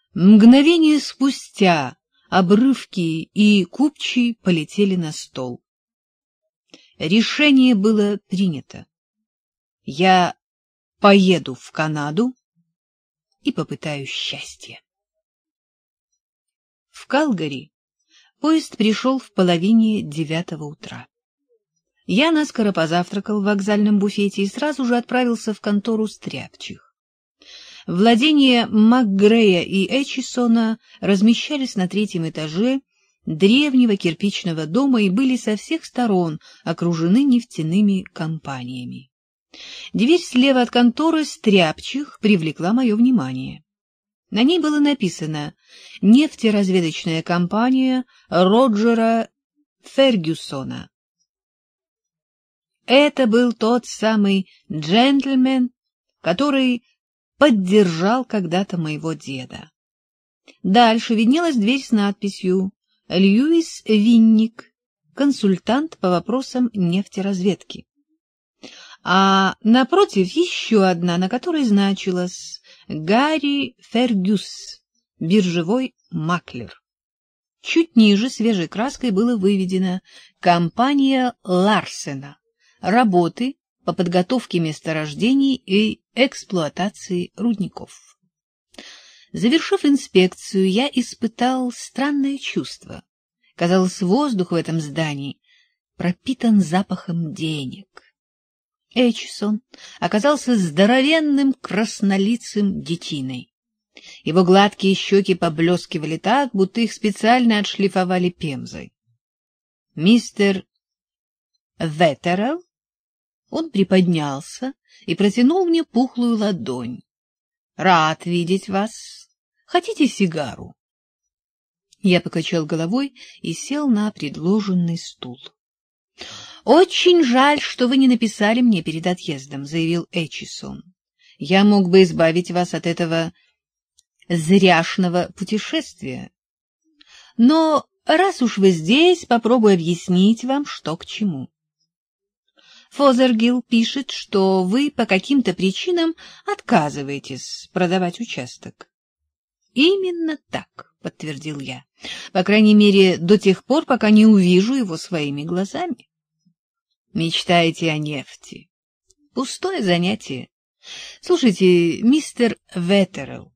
Мгновение спустя обрывки и купчи полетели на стол. Решение было принято. Я поеду в Канаду и попытаюсь счастья. В Калгари поезд пришел в 8:30 утра. Я наскоро позавтракал в вокзальном буфете и сразу же отправился в контору стряпчих. Владения МакГрея и Этчисона размещались на 3-м этаже древнего кирпичного дома и были со всех сторон окружены нефтяными компаниями. Дверь слева от конторы стряпчих привлекла мое внимание. На ней было написано «Нефтеразведочная компания Роджера Фергюсона». Это был тот самый джентльмен, который поддержал когда-то моего деда. Дальше виднелась дверь с надписью «Льюис Винник, консультант по вопросам нефтеразведки». А напротив еще одна, на которой значилось «Гарри Фергюс, биржевой маклер». Чуть ниже свежей краской было выведено «Компания Ларсена. Работы по подготовке месторождений и эксплуатации рудников». Завершив инспекцию, я испытал странное чувство. Казалось, воздух в этом здании пропитан запахом денег. Этчисон оказался здоровенным краснолицым детиной. Его гладкие щеки поблескивали так, будто их специально отшлифовали пемзой. «Мистер Веттерелл?» Он приподнялся и протянул мне пухлую ладонь. «Рад видеть вас. Хотите сигару?» Я покачал головой и сел на предложенный стул. «Очень жаль, что вы не написали мне перед отъездом», — заявил Этчисон. «Я мог бы избавить вас от этого зряшного путешествия. Но раз уж вы здесь, попробую объяснить вам, что к чему. Фозергилл пишет, что вы по каким-то причинам отказываетесь продавать участок». «Именно так», — подтвердил я, — «по крайней мере, до тех пор, пока не увижу его своими глазами». «Мечтаете о нефти? Пустое занятие. Слушайте, мистер Веттерелл,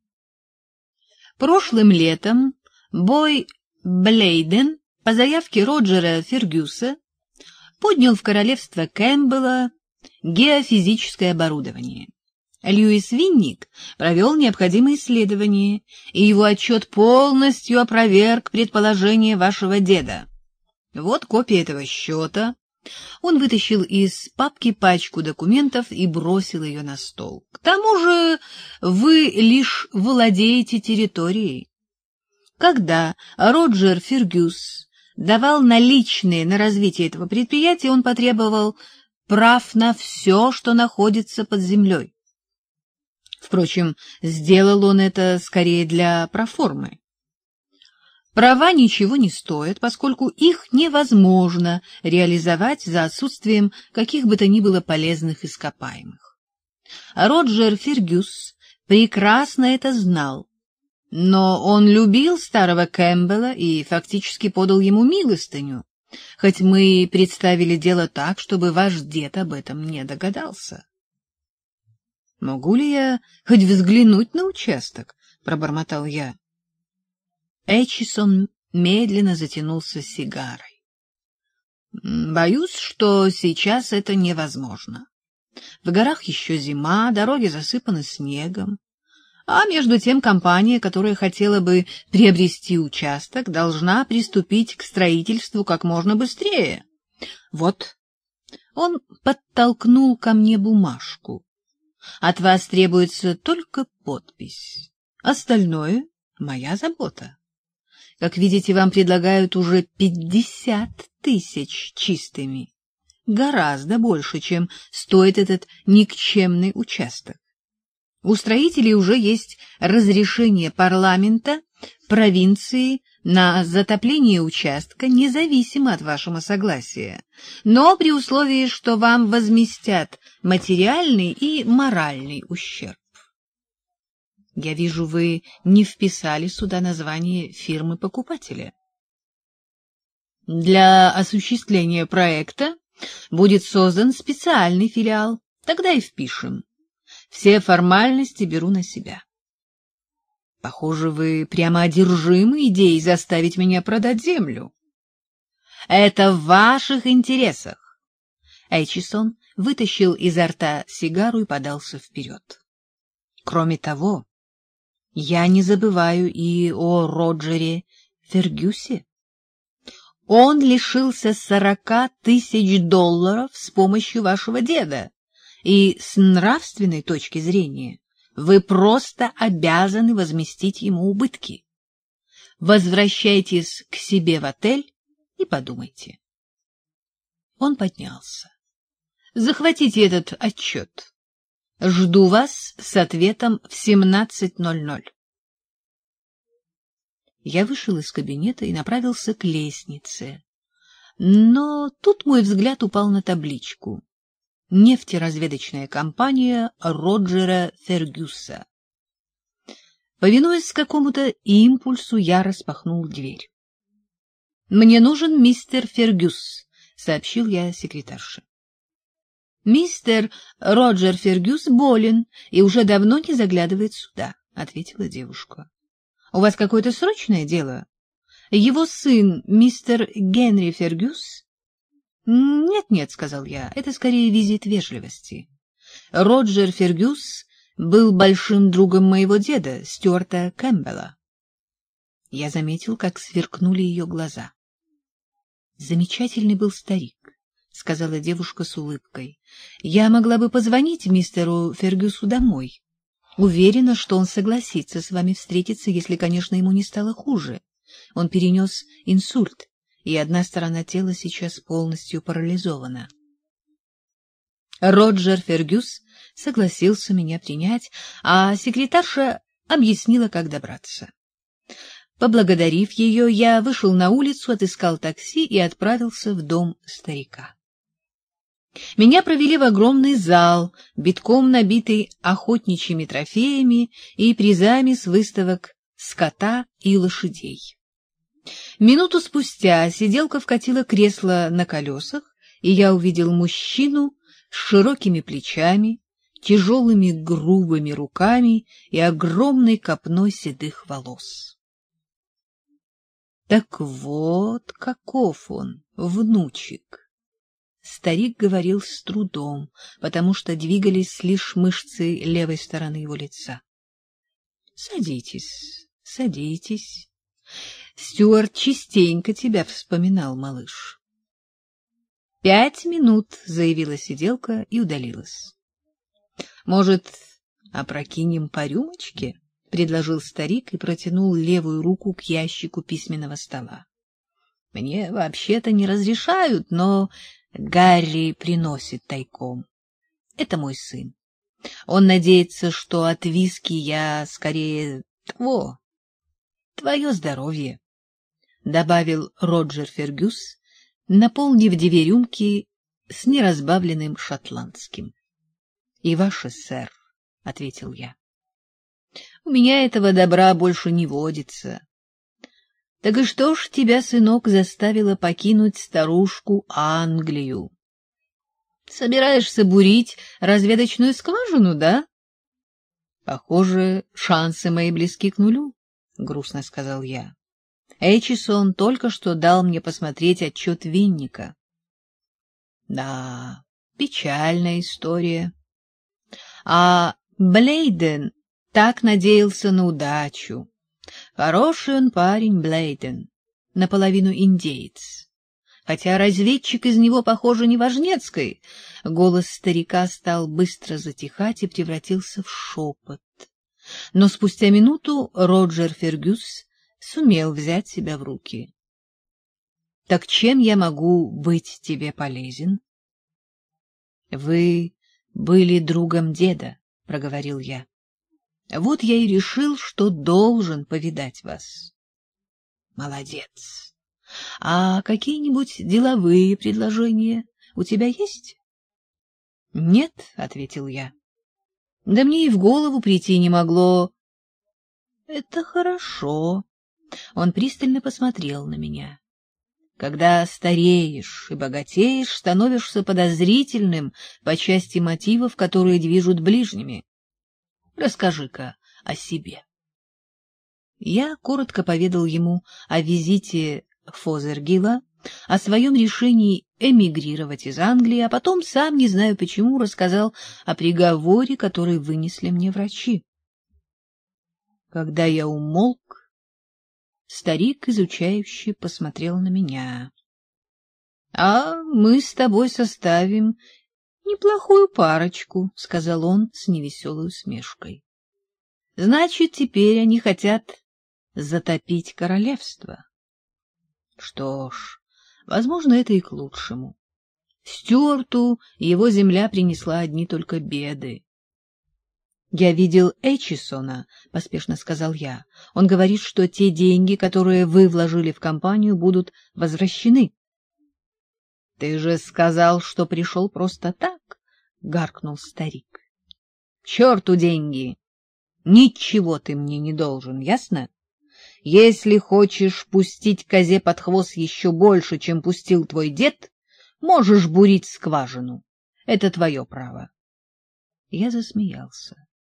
прошлым летом Бой Блейден по заявке Роджера Фергюса поднял в королевство Кэмпбелла геофизическое оборудование. Льюис Винник провел необходимые исследования, и его отчет полностью опроверг предположение вашего деда. Вот копия этого счета». Он вытащил из папки пачку документов и бросил ее на стол. «К тому же вы лишь владеете территорией. Когда Роджер Фергюс давал наличные на развитие этого предприятия, он потребовал прав на все, что находится под землей. Впрочем, сделал он это скорее для проформы. Права ничего не стоят, поскольку их невозможно реализовать за отсутствием каких бы то ни было полезных ископаемых. Роджер Фергюс прекрасно это знал, но он любил старого Кэмпбелла и фактически подал ему милостыню, хоть мы представили дело так, чтобы ваш дед об этом не догадался. «Могу ли я хоть взглянуть на участок?» — пробормотал я. Этчисон медленно затянулся сигарой. «Боюсь, что сейчас это невозможно. В горах еще зима, дороги засыпаны снегом, а между тем компания, которая хотела бы приобрести участок, должна приступить к строительству как можно быстрее. Вот». Он подтолкнул ко мне бумажку. «От вас требуется только подпись. Остальное — моя забота. Как видите, вам предлагают уже 50 000 чистыми. Гораздо больше, чем стоит этот никчемный участок. У строителей уже есть разрешение парламента провинции на затопление участка, независимо от вашего согласия, но при условии, что вам возместят материальный и моральный ущерб». Я вижу, вы не вписали сюда название фирмы-покупателя. Для осуществления проекта будет создан специальный филиал. Тогда и впишем. Все формальности беру на себя. Похоже, вы прямо одержимы идеей заставить меня продать землю. Это в ваших интересах. Эйчисон вытащил изо рта сигару и подался вперед. Кроме того, я не забываю и о Роджере Фергюсе. Он лишился 40 тысяч долларов с помощью вашего деда, и с нравственной точки зрения вы просто обязаны возместить ему убытки. Возвращайтесь к себе в отель и подумайте. Он поднялся. Захватите этот отчет. Жду вас с ответом в 17:00. Я вышел из кабинета и направился к лестнице. Но тут мой взгляд упал на табличку: «Нефтеразведочная компания Роджера Фергюса». Повинуясь какому-то импульсу, я распахнул дверь. «Мне нужен мистер Фергюс», — сообщил я секретарше. «Мистер Роджер Фергюс болен и уже давно не заглядывает сюда», — ответила девушка. «У вас какое-то срочное дело? Его сын, мистер Генри Фергюс?» «Нет-нет», — сказал я, — «это скорее визит вежливости. Роджер Фергюс был большим другом моего деда, Стюарта Кэмпбелла». Я заметил, как сверкнули ее глаза. «Замечательный был старик», — сказала девушка с улыбкой. «Я могла бы позвонить мистеру Фергюсу домой. Уверена, что он согласится с вами встретиться, если, конечно, ему не стало хуже. Он перенес инсульт, и одна сторона тела сейчас полностью парализована». Роджер Фергюс согласился меня принять, а секретарша объяснила, как добраться. Поблагодарив ее, я вышел на улицу, отыскал такси и отправился в дом старика. Меня провели в огромный зал, битком набитый охотничьими трофеями и призами с выставок скота и лошадей. Минуту спустя сиделка вкатила кресло на колесах, и я увидел мужчину с широкими плечами, тяжелыми грубыми руками и огромной копной седых волос. Так вот каков он, внучек. Старик говорил с трудом, потому что двигались лишь мышцы левой стороны его лица. — Садитесь, садитесь. Стюарт частенько тебя вспоминал, малыш. 5 минут, — заявила сиделка и удалилась. — Может, опрокинем по рюмочке? — предложил старик и протянул левую руку к ящику письменного стола. — Мне вообще-то не разрешают, но Гарри приносит тайком. Это мой сын. Он надеется, что от виски я скорее твое здоровье, — добавил Роджер Фергюс, наполнив 2 рюмки с неразбавленным шотландским. — И ваше, сэр, — ответил я. — У меня этого добра больше не водится. — Так и что ж тебя, сынок, заставило покинуть старушку Англию? Собираешься бурить разведочную скважину, да? — Похоже, шансы мои близки к нулю, — грустно сказал я. Эйчисон только что дал мне посмотреть отчет Винника. — Да, печальная история. А Блейден так надеялся на удачу. Хороший он парень, Блейден, наполовину индеец. Хотя разведчик из него, похоже, неважнецкий. Голос старика стал быстро затихать и превратился в шепот. Но спустя минуту Роджер Фергюс сумел взять себя в руки. — Так чем я могу быть тебе полезен? — Вы были другом деда, — проговорил я. Вот я и решил, что должен повидать вас. — Молодец. А какие-нибудь деловые предложения у тебя есть? — Нет, — ответил я. Да мне и в голову прийти не могло. Это хорошо. Он пристально посмотрел на меня. Когда стареешь и богатеешь, становишься подозрительным по части мотивов, которые движут ближними. Расскажи-ка о себе. Я коротко поведал ему о визите Фозергила, о своем решении эмигрировать из Англии, а потом, сам не знаю почему, рассказал о приговоре, который вынесли мне врачи. Когда я умолк, старик изучающе посмотрел на меня. — А мы с тобой составим неплохую парочку, — сказал он с невеселой усмешкой. — Значит, теперь они хотят затопить королевство. Что ж, возможно, это и к лучшему. Стюарту его земля принесла одни только беды. — Я видел Эчисона, — поспешно сказал я. Он говорит, что те деньги, которые вы вложили в компанию, будут возвращены. — Ты же сказал, что пришел просто так, — гаркнул старик. — К черту деньги! Ничего ты мне не должен, ясно? Если хочешь пустить козе под хвост еще больше, чем пустил твой дед, можешь бурить скважину. Это твое право. Я засмеялся.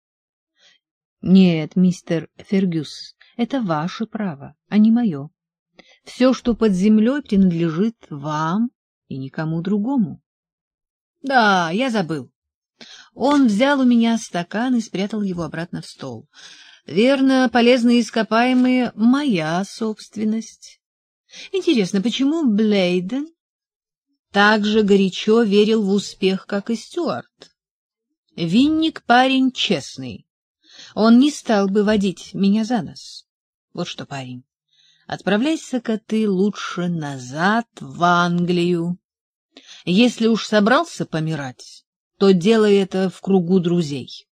— Нет, мистер Фергюс, это ваше право, а не мое. Все, что под землей, принадлежит вам и никому другому. — Да, я забыл. Он взял у меня стакан и спрятал его обратно в стол. Верно, полезные ископаемые — моя собственность. Интересно, почему Блейден так же горячо верил в успех, как и Стюарт? Винник парень честный. Он не стал бы водить меня за нос. Вот что, парень, отправляйся-ка ты лучше назад в Англию. Если уж собрался помирать, то делай это в кругу друзей.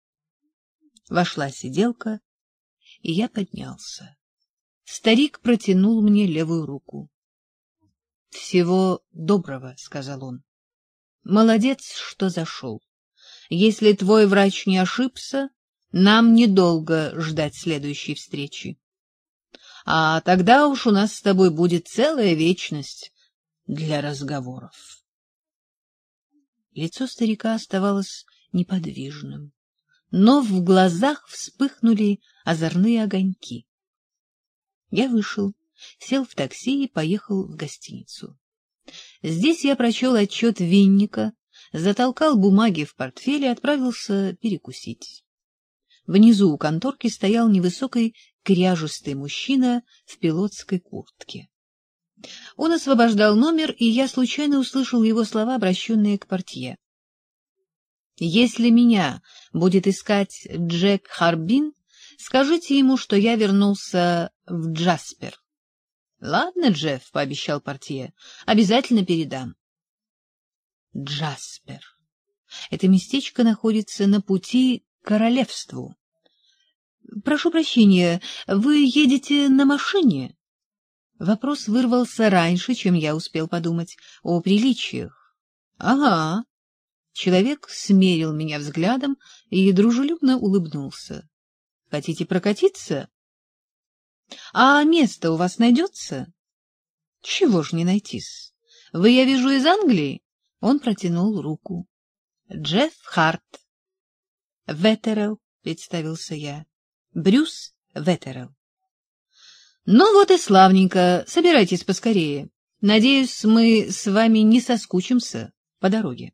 Вошла сиделка, и я поднялся. Старик протянул мне левую руку. — Всего доброго, — сказал он. — Молодец, что зашел. Если твой врач не ошибся, нам недолго ждать следующей встречи. А тогда уж у нас с тобой будет целая вечность для разговоров. Лицо старика оставалось неподвижным, но в глазах вспыхнули озорные огоньки. Я вышел, сел в такси и поехал в гостиницу. Здесь я прочел отчет Винника, затолкал бумаги в портфель и отправился перекусить. Внизу у конторки стоял невысокий кряжестый мужчина в пилотской куртке. Он освобождал номер, и я случайно услышал его слова, обращенные к портье. «Если меня будет искать Джек Харбин, скажите ему, что я вернулся в Джаспер». «Ладно, Джефф», — пообещал портье, — «обязательно передам». Джаспер. Это местечко находится на пути к королевству. «Прошу прощения, вы едете на машине?» Вопрос вырвался раньше, чем я успел подумать о приличиях. «Ага». Человек смерил меня взглядом и дружелюбно улыбнулся. «Хотите прокатиться? А место у вас найдется?» «Чего ж не найтись? Вы, я вижу, из Англии?» Он протянул руку. «Джефф Харт». «Веттерелл», — представился я. «Брюс Веттерелл». «Ну вот и славненько. Собирайтесь поскорее. Надеюсь, мы с вами не соскучимся по дороге».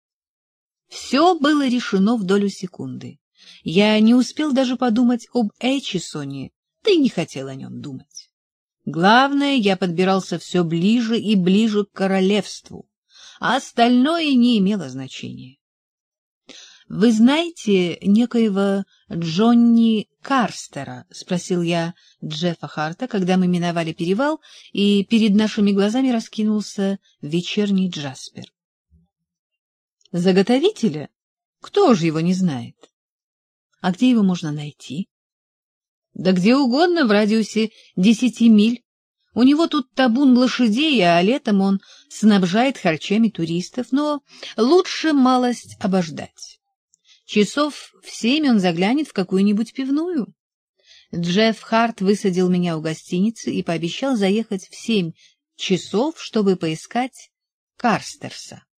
Все было решено в долю секунды. Я не успел даже подумать об Эчисоне, да и не хотел о нем думать. Главное, я подбирался все ближе и ближе к королевству, а остальное не имело значения. — Вы знаете некоего Джонни Карстера? — спросил я Джеффа Харта, когда мы миновали перевал, и перед нашими глазами раскинулся вечерний Джаспер. — Заготовителя? Кто же его не знает? — А где его можно найти? — Да где угодно в радиусе 10 миль. У него тут табун лошадей, а летом он снабжает харчами туристов, но лучше малость обождать. Часов в 7 он заглянет в какую-нибудь пивную. Джефф Харт высадил меня у гостиницы и пообещал заехать в 7 часов, чтобы поискать Карстерса.